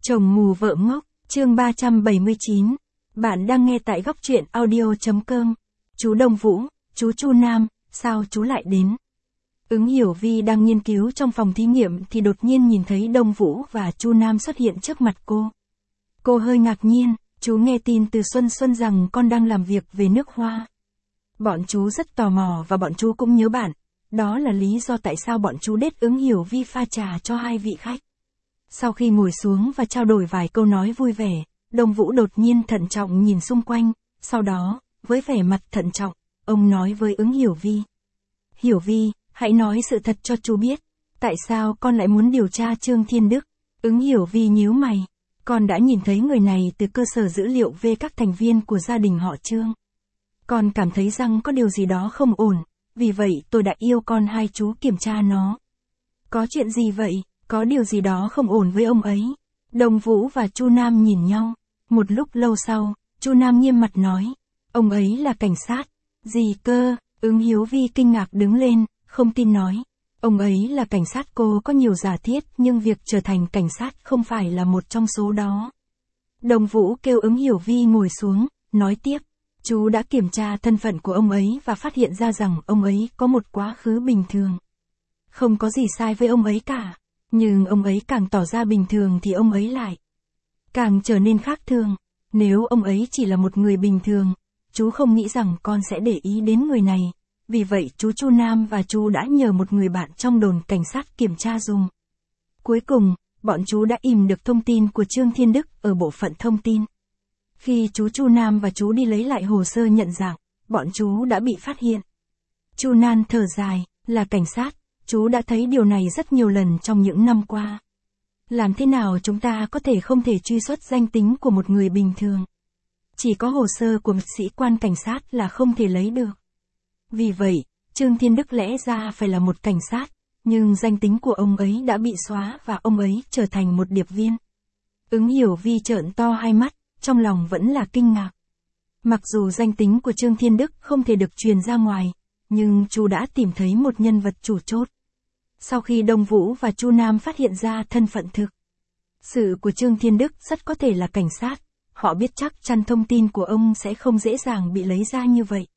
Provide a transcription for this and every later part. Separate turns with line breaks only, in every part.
Chồng mù vợ ngốc, chương 379. Bạn đang nghe tại góc truyện audio.com. Chú Đông Vũ, chú Chu Nam, sao chú lại đến? Ứng Hiểu Vi đang nghiên cứu trong phòng thí nghiệm thì đột nhiên nhìn thấy Đông Vũ và Chu Nam xuất hiện trước mặt cô. Cô hơi ngạc nhiên, chú nghe tin từ Xuân Xuân rằng con đang làm việc về nước Hoa. Bọn chú rất tò mò và bọn chú cũng nhớ bạn. Đó là lý do tại sao bọn chú đết Ứng Hiểu Vi pha trà cho hai vị khách. Sau khi ngồi xuống và trao đổi vài câu nói vui vẻ, Đông Vũ đột nhiên thận trọng nhìn xung quanh, sau đó, với vẻ mặt thận trọng, ông nói với Ứng Hiểu Vi. Hiểu Vi, hãy nói sự thật cho chú biết, tại sao con lại muốn điều tra Trương Thiên Đức? Ứng Hiểu Vi nhíu mày, con đã nhìn thấy người này từ cơ sở dữ liệu về các thành viên của gia đình họ Trương. Con cảm thấy rằng có điều gì đó không ổn, vì vậy tôi đã yêu con hai chú kiểm tra nó. Có chuyện gì vậy? Có điều gì đó không ổn với ông ấy. Đông Vũ và Chu Nam nhìn nhau. Một lúc lâu sau, Chu Nam nghiêm mặt nói. Ông ấy là cảnh sát. Gì cơ? Ứng Hiểu Vi kinh ngạc đứng lên, không tin nói. Ông ấy là cảnh sát. Cô có nhiều giả thiết nhưng việc trở thành cảnh sát không phải là một trong số đó. Đông Vũ kêu Ứng Hiểu Vi ngồi xuống, nói tiếp. Chú đã kiểm tra thân phận của ông ấy và phát hiện ra rằng ông ấy có một quá khứ bình thường. Không có gì sai với ông ấy cả. Nhưng ông ấy càng tỏ ra bình thường thì ông ấy lại càng trở nên khác thường. Nếu ông ấy chỉ là một người bình thường, chú không nghĩ rằng con sẽ để ý đến người này. Vì vậy chú Chu Nam và chú đã nhờ một người bạn trong đồn cảnh sát kiểm tra dùm. Cuối cùng, bọn chú đã ìm được thông tin của Trương Thiên Đức ở bộ phận thông tin. Khi chú Chu Nam và chú đi lấy lại hồ sơ nhận dạng, bọn chú đã bị phát hiện. Chu Nam thở dài, là cảnh sát. Chú đã thấy điều này rất nhiều lần trong những năm qua. Làm thế nào chúng ta có thể không thể truy xuất danh tính của một người bình thường? Chỉ có hồ sơ của một sĩ quan cảnh sát là không thể lấy được. Vì vậy, Trương Thiên Đức lẽ ra phải là một cảnh sát, nhưng danh tính của ông ấy đã bị xóa và ông ấy trở thành một điệp viên. Ứng Hiểu Vi trợn to hai mắt, trong lòng vẫn là kinh ngạc. Mặc dù danh tính của Trương Thiên Đức không thể được truyền ra ngoài, nhưng chú đã tìm thấy một nhân vật chủ chốt. Sau khi Đông Vũ và Chu Nam phát hiện ra thân phận thực sự của Trương Thiên Đức rất có thể là cảnh sát, họ biết chắc chắn thông tin của ông sẽ không dễ dàng bị lấy ra như vậy.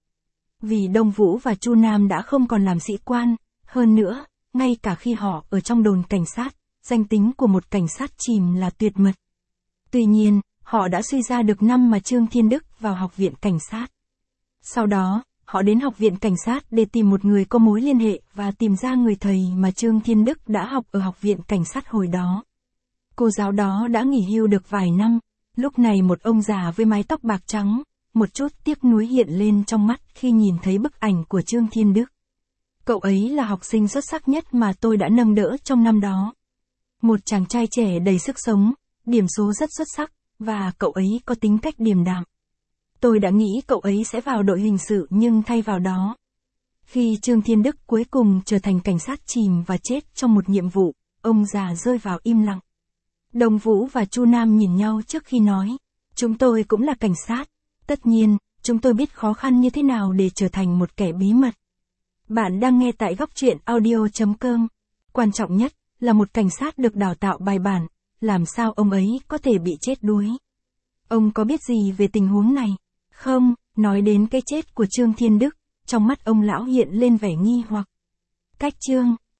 Vì Đông Vũ và Chu Nam đã không còn làm sĩ quan, hơn nữa, ngay cả khi họ ở trong đồn cảnh sát, danh tính của một cảnh sát chìm là tuyệt mật. Tuy nhiên, họ đã suy ra được năm mà Trương Thiên Đức vào học viện cảnh sát. Sau đó, họ đến học viện cảnh sát để tìm một người có mối liên hệ và tìm ra người thầy mà Trương Thiên Đức đã học ở học viện cảnh sát hồi đó. Cô giáo đó đã nghỉ hưu được vài năm, lúc này một ông già với mái tóc bạc trắng, một chút tiếc nuối hiện lên trong mắt khi nhìn thấy bức ảnh của Trương Thiên Đức. Cậu ấy là học sinh xuất sắc nhất mà tôi đã nâng đỡ trong năm đó. Một chàng trai trẻ đầy sức sống, điểm số rất xuất sắc, và cậu ấy có tính cách điềm đạm. Tôi đã nghĩ cậu ấy sẽ vào đội hình sự nhưng thay vào đó. Khi Trương Thiên Đức cuối cùng trở thành cảnh sát chìm và chết trong một nhiệm vụ, ông già rơi vào im lặng. Đông Vũ và Chu Nam nhìn nhau trước khi nói. Chúng tôi cũng là cảnh sát. Tất nhiên, chúng tôi biết khó khăn như thế nào để trở thành một kẻ bí mật. Bạn đang nghe tại góc truyện audio.com. Quan trọng nhất là một cảnh sát được đào tạo bài bản. Làm sao ông ấy có thể bị chết đuối? Ông có biết gì về tình huống này? Không, nói đến cái chết của Trương Thiên Đức, trong mắt ông lão hiện lên vẻ nghi hoặc. Cách Trương